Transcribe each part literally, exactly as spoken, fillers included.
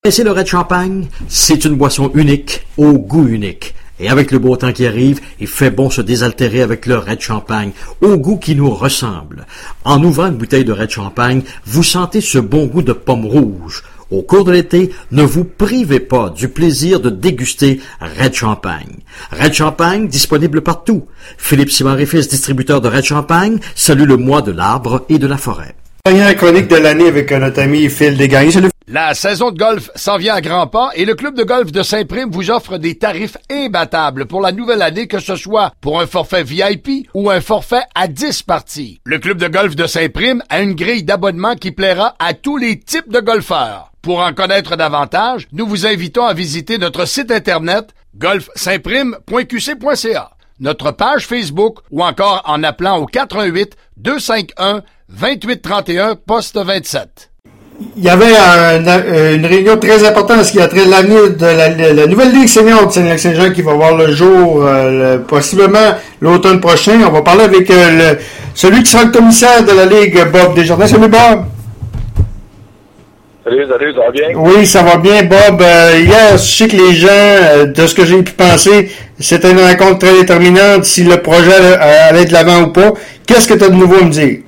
C'est le Red Champagne, c'est une boisson unique, au goût unique. Et avec le beau temps qui arrive, il fait bon se désaltérer avec le Red Champagne, au goût qui nous ressemble. En ouvrant une bouteille de Red Champagne, vous sentez ce bon goût de pomme rouge. Au cours de l'été, ne vous privez pas du plaisir de déguster Red Champagne. Red Champagne, disponible partout. Philippe Simard et Fils, distributeur de Red Champagne, salue le mois de l'arbre et de la forêt. Dernière chronique de l'année avec notre ami Phil Desgagnés. Salut. La saison de golf s'en vient à grands pas et le club de golf de Saint-Prime vous offre des tarifs imbattables pour la nouvelle année, que ce soit pour un forfait V I P ou un forfait à dix parties. Le club de golf de Saint-Prime a une grille d'abonnement qui plaira à tous les types de golfeurs. Pour en connaître davantage, nous vous invitons à visiter notre site internet golf saint prime point q c point c a, notre page Facebook ou encore en appelant au quatre un huit, deux cinq un, vingt-huit trente et un, poste vingt-sept. Il y avait un, une réunion très importante ce qui a trait à l'avenir de la, la, la nouvelle Ligue senior de Saint-Lac-Saint-Jean qui va voir le jour euh, le, possiblement l'automne prochain. On va parler avec euh, le, celui qui sera le commissaire de la Ligue, Bob Desjardins. Salut Bob! Salut, salut, ça va bien? Oui, ça va bien, Bob. Euh, hier, je sais que les gens, euh, de ce que j'ai pu penser, c'était une rencontre très déterminante si le projet allait de l'avant ou pas. Qu'est-ce que tu as de nouveau à me dire?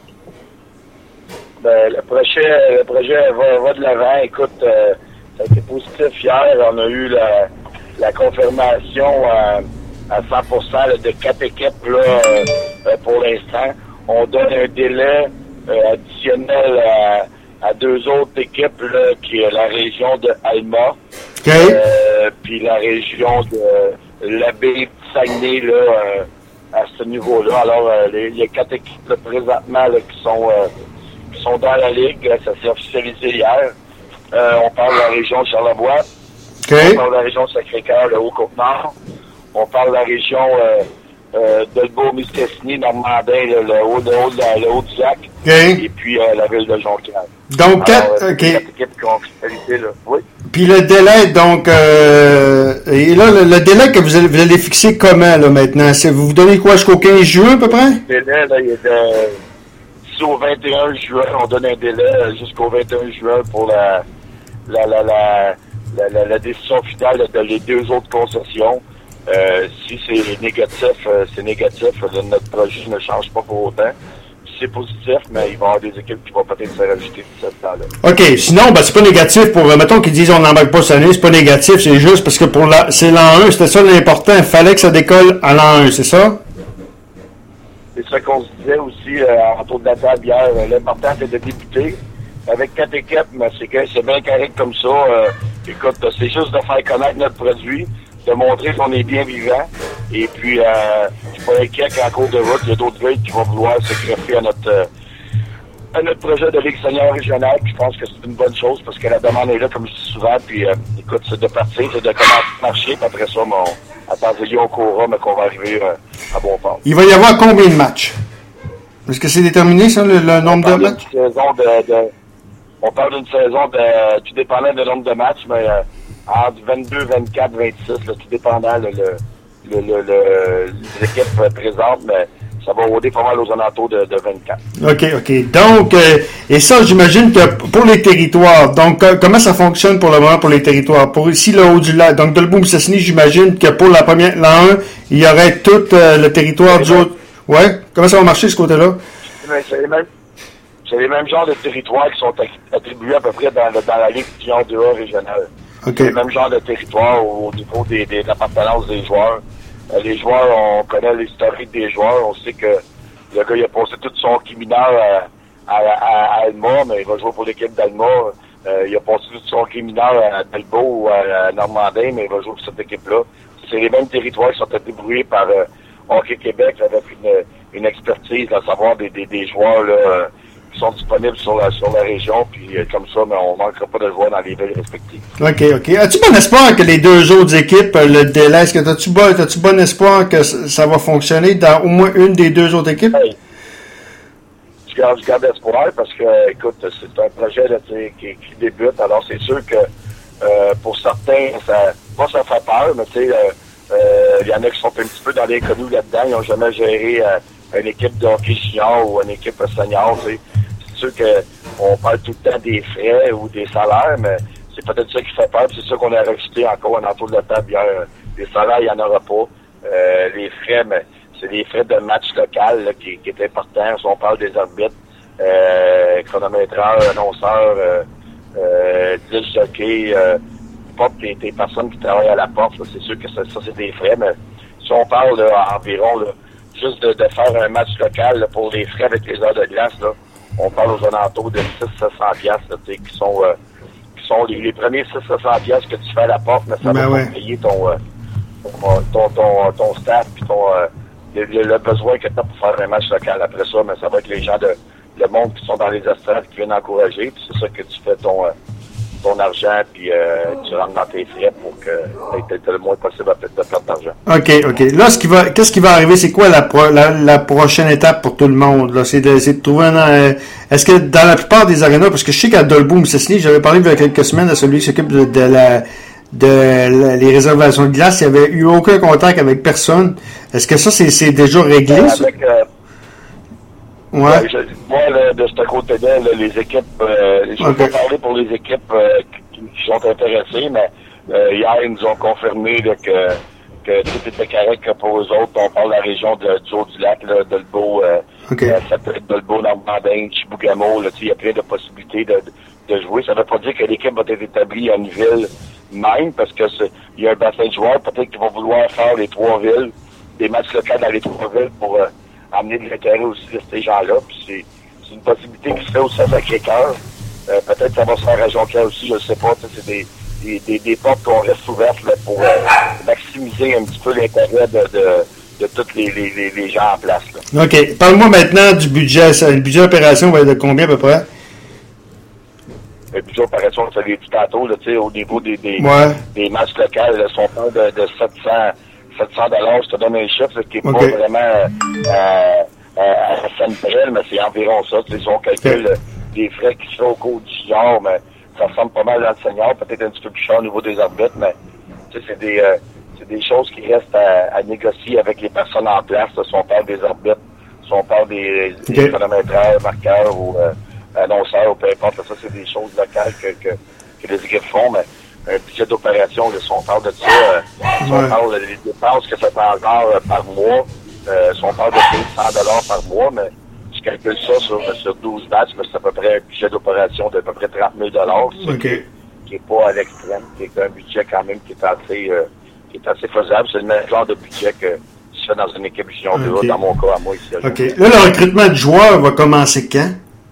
Ben, le projet, le projet va, va de l'avant. Écoute, euh, ça a été positif hier. On a eu la, la confirmation euh, à cent pour cent là, de quatre équipes là, euh, pour l'instant. On donne un délai euh, additionnel à, à deux autres équipes, là, qui est la région de Alma, okay. euh, puis la région de l'Abbé Saguenay, là, euh, à ce niveau-là. Alors, euh, les, il y a quatre équipes là, présentement là, qui sont euh, qui sont dans la Ligue. Ça s'est officialisé hier. Euh, on parle de la région de Charlevoix. Okay. On parle de la région de Sacré-Cœur, le Haut-Côte-Nord. On parle de la région euh, euh, d'Elbeau-Mistassini, Normandin, le, le haut de haut, le, le haut du lac. Okay. Et puis euh, la ville de Jonquière. Donc, quatre, euh, OK. quatre équipes qui ont officialisé, là. Oui. Puis le délai, donc, euh, et là, le, le délai que vous allez, vous allez fixer comment, là, maintenant? C'est, vous vous donnez quoi, jusqu'au quinze juin, à peu près? Le délai, là, il est de d'ici au vingt et un juin. On donne un délai jusqu'au vingt et un juin pour la, la, la, la, la, la, la décision finale de les deux autres concessions. Euh, si c'est négatif, euh, c'est négatif. Là, notre projet ne change pas pour autant. C'est positif, mais il va y avoir des équipes qui vont peut-être se rajouter tout ce temps-là. OK. Sinon, ben, c'est pas négatif pour, mettons qu'ils disent on n'embarque pas cette année, c'est pas négatif, c'est juste parce que pour la, c'est l'an un, c'était ça l'important. Il fallait que ça décolle à l'an un, c'est ça? C'est ça qu'on se disait aussi, euh, autour de la table hier. L'important, c'est de débuter avec quatre équipes, mais c'est que c'est bien correct comme ça. Euh, écoute, c'est juste de faire connaître notre produit, de montrer qu'on est bien vivant. Et puis, euh, je suis pas inquiet qu'en cours de route, il y a d'autres villes qui vont vouloir se greffer à notre, euh, à notre projet de Ligue senior régionale. Puis je pense que c'est une bonne chose parce que la demande est là, comme je dis souvent. Puis, euh, écoute, c'est de partir, c'est de commencer à marcher. Puis après ça, mon, attendez, on courra, mais qu'on va arriver euh, à bon port. Il va y avoir combien de matchs? Est-ce que c'est déterminé, ça, le, le nombre de matchs? Saison de, de, on parle d'une saison de, tout dépendant du nombre de matchs, mais euh, entre vingt-deux, vingt-quatre, vingt-six, là, tout dépendant le, le, le, le, le, les équipes présentes, mais ça va rôder pas mal aux alentours de, de vingt-quatre. OK, OK. Donc, euh, et ça, j'imagine que pour les territoires, donc, euh, comment ça fonctionne pour le moment pour les territoires? Pour ici, le haut du lac, donc, Dolbeau-Mistassini, j'imagine que pour la première, l'an un, il y aurait tout euh, le territoire du haut. Ouais? Comment ça va marcher, ce côté-là? C'est les mêmes, c'est les mêmes genres de territoires qui sont attribués à peu près dans, dans la Ligue Junior deux A régionale. Okay. C'est le même genre de territoire au niveau des, des, de l'appartenance des joueurs. Euh, les joueurs, on connaît l'historique des joueurs. On sait que le gars, il a passé tout son hockey mineur à, à, à, à Alma, mais il va jouer pour l'équipe d'Alma. Euh, il a passé tout son hockey mineur à Delbo ou à, à Normandin, mais il va jouer pour cette équipe-là. C'est les mêmes territoires qui sont attribués par euh, Hockey Québec avec une, une expertise, à savoir des, des, des joueurs là, euh, qui sont disponibles sur la, sur la région, puis euh, comme ça, mais on ne manquera pas de joueurs dans les villes respectives. OK, OK. As-tu bon espoir que les deux autres équipes, le délai, est-ce que t'as-tu bon, t'as-tu bon espoir que ça va fonctionner dans au moins une des deux autres équipes? Hey. Je garde, je garde espoir parce que, écoute, c'est un projet là, qui, qui débute, alors c'est sûr que euh, pour certains, ça, pas ça fait peur, mais tu sais, il euh, y en a qui sont un petit peu dans l'inconnu là-dedans, ils n'ont jamais géré euh, une équipe de hockey junior ou une équipe senior, tu sais. C'est sûr qu'on parle tout le temps des frais ou des salaires, mais c'est peut-être ça qui fait peur, c'est ça qu'on a rajouté encore en entour de la table hier. Les salaires, il n'y en aura pas. Euh, les frais, mais c'est les frais de match local là, qui, qui est important. Si on parle des arbitres, euh, chronométreurs, annonceurs, euh, euh, disques jockey, euh, pas tes, tes personnes qui travaillent à la porte, là, c'est sûr que ça, ça c'est des frais, mais si on parle là, environ là, juste de, de faire un match local là, pour les frais avec les heures de glace, là, on parle aux alentours de six à sept cents piastres, là, qui sont euh, qui sont les, les premiers six à sept cents piastres que tu fais à la porte, mais ça ben va ouais. pas payer ton, euh, ton, ton, ton, ton staff puis ton euh, le, le besoin que tu as pour faire un match local. Après ça, mais ça va être les gens de le monde qui sont dans les estrades qui viennent encourager, puis c'est ça que tu fais ton euh, ton argent, puis euh, tu rentres dans tes frais pour que tu aies le moins possible à de perdre d'argent. OK, OK. Là, ce qui va, qu'est-ce qui va arriver? C'est quoi la, pro, la, la prochaine étape pour tout le monde? Là? C'est, de, c'est de trouver un... Euh, est-ce que dans la plupart des arénas, parce que je sais qu'à Dolbeau, Mistassini, j'avais parlé il y a quelques semaines à celui qui s'occupe de, de la de la, les réservations de glace, il n'y avait eu aucun contact avec personne. Est-ce que ça, c'est, c'est déjà réglé? Euh, ça? avec, euh, Ouais. Euh, je, moi, là, de ce côté-là, là, les équipes, euh, je ne vais Okay. pas parler pour les équipes euh, qui, qui sont intéressées, mais euh, hier, ils nous ont confirmé là, que, que tout était correct pour eux autres. On parle de la région de, du Haut-du-Lac, là, Dolbeau, euh, Okay. euh, ça peut être Dolbeau, Normandin, Chibougamau, là, il y a plein de possibilités de, de, de jouer. Ça ne veut pas dire que l'équipe va être établie à une ville même, parce que il y a un bassin de joueurs, peut-être qu'ils vont vouloir faire les trois villes, des matchs locaux dans les trois villes pour euh, amener de l'intérêt aussi de ces gens-là. Puis c'est, c'est une possibilité qui se fait aussi à Sacré-Cœur. Euh, peut-être que ça va se faire à Jonquière aussi, je ne sais pas. C'est des, des, des, des portes qu'on reste ouvertes là, pour euh, maximiser un petit peu l'intérêt de, de, de tous les, les, les, les gens en place. Là. OK. Parle-moi maintenant du budget. Ça, le budget d'opération va être de combien à peu près? Et puis l'opération, ça l'est dit tantôt, là, au niveau des, des, Ouais. des matchs locaux, là, si on parle de, de sept cents dollars, je te donne un chiffre là, qui n'est Okay. pas vraiment euh, euh, à scène près, mais c'est environ ça. Si on calcule Okay. euh, les frais qui se font au cours du junior, mais ça ressemble pas mal dans le senior, peut-être un petit peu plus cher au niveau des arbitres, mais c'est des, euh, c'est des choses qui restent à, à négocier avec les personnes en place, là, si on parle des arbitres, si on parle des, des Okay. chronométreurs, marqueurs ou euh, annonceurs, ou peu importe, là, ça c'est des choses locales que, que, que les équipes font, mais un budget d'opération, là, si on parle de ça, euh, si Ouais. on parle des dépenses que ça fait encore euh, par mois, euh, si on parle de cent dollars par mois, mais je calcule ça sur, sur douze matchs, mais c'est à peu près un budget d'opération d'à peu près trente mille dollars, OK. qui n'est pas à l'extrême, qui est un budget quand même qui est assez, euh, qui est assez faisable. C'est le même genre de budget que je fais dans une équipe junior deux A, OK. dans mon cas à moi ici. à OK. Jonquière. Là, le recrutement de joueurs va commencer quand?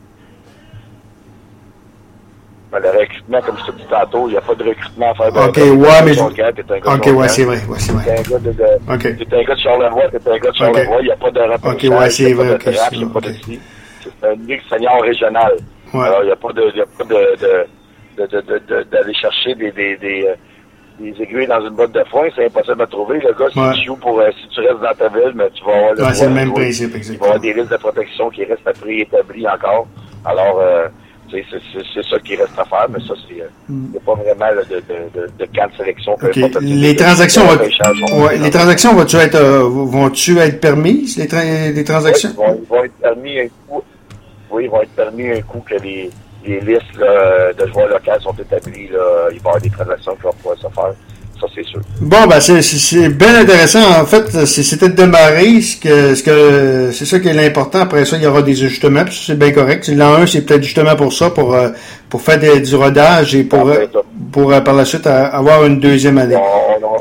Mais le recrutement, comme je te dis tantôt, il n'y a pas de recrutement à faire. de- OK, de- ouais, de mais je- Jonquière, t'es un gars de OK, ouais, Jonquière. c'est vrai. Ouais, c'est T'es vrai. un gars de, de, OK. t'es un gars de Charlevoix, t'es un gars de Charlevoix, il n'y a pas de repêchage, OK, ouais, c'est il y a vrai, pas OK, de draft, c'est il n'y a pas vrai, de OK. ci. C'est un ligue senior régional. Ouais. Alors, il n'y a pas de, il y a pas de, de, de, de, de, de- d'aller chercher des, des, des, euh, des aiguilles dans une botte de foin, c'est impossible à trouver. Le gars, si Ouais. tu joues pour, euh, si tu restes dans ta ville, mais tu vas avoir le Ouais, droit c'est le de même jouer. principe, Il va y exactement. avoir des listes de protection qui restent à préétablir encore. Alors, euh, c'est, c'est, c'est, c'est ça qui reste à faire, mais ça, c'est, euh, c'est pas vraiment là, de, de, de, de camp de sélection. peu OK. importe. Les De- transactions, de vont, repêchage sont ouais, présentes. les transactions vont-tu être, euh, vont-tu être permises, les, tra- les transactions? Oui, ils vont, ils vont être permis un coup. Oui, ils vont être permis un coup que les, les listes là, de joueurs locaux sont établies. Là, il va y avoir des transactions qui vont pouvoir se faire. Ça, c'est sûr. Bon, ben, c'est, c'est, c'est bien intéressant. En fait, c'est, c'était de démarrer ce que, ce que, c'est ça qui est l'important. Après ça, il y aura des ajustements, puis ça, c'est bien correct. L'an un, c'est peut-être justement pour ça, pour, euh, pour faire des, du rodage et pour, euh, pour, euh, par la suite, euh, avoir une deuxième année. On, on, on,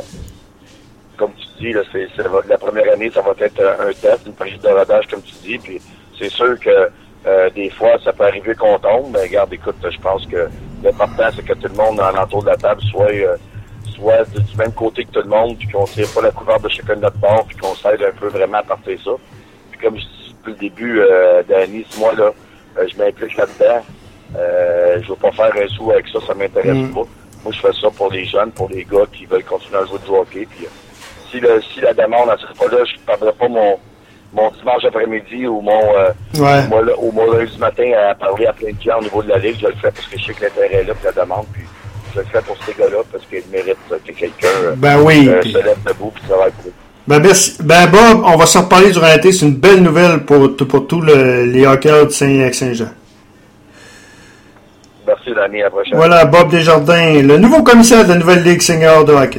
comme tu dis, là, c'est, c'est, la première année, ça va être un, un test, une période de rodage, comme tu dis. Puis c'est sûr que euh, des fois, ça peut arriver qu'on tombe. Mais regarde, écoute, je pense que l'important, c'est que tout le monde, en entour de la table, soit... Euh, soit du, du même côté que tout le monde, puis qu'on ne tire pas la couverte de chacun de notre bord, puis qu'on s'aide un peu vraiment à partir ça. Puis comme je dis depuis le début, euh, Danny, moi, là, euh, je m'implique là-dedans. Euh, je veux pas faire un sou avec ça, ça m'intéresse Mm. pas. Moi, je fais ça pour les jeunes, pour les gars qui veulent continuer à jouer du hockey. Puis, euh, si, le, si la demande ne serait pas là, je ne perdrais pas mon, mon dimanche après-midi ou mon, euh, Ouais. moi, là, ou mon lundi matin à parler à plein de gens au niveau de la ligue. Je le fais parce que je sais que l'intérêt est là, puis la demande. Puis, je le fais pour ces gars-là parce qu'ils méritent euh, que quelqu'un euh, Ben oui. euh, puis- se lève debout et travaille pour eux. Ben, merci. Ben, Bob, on va s'en reparler durant l'été. C'est une belle nouvelle pour, pour tous le, les hockeyeurs de Saint- Saint-Jean. Merci, Danny. année à la prochaine. Voilà, Bob Desjardins, le nouveau commissaire de la nouvelle Ligue senior de hockey.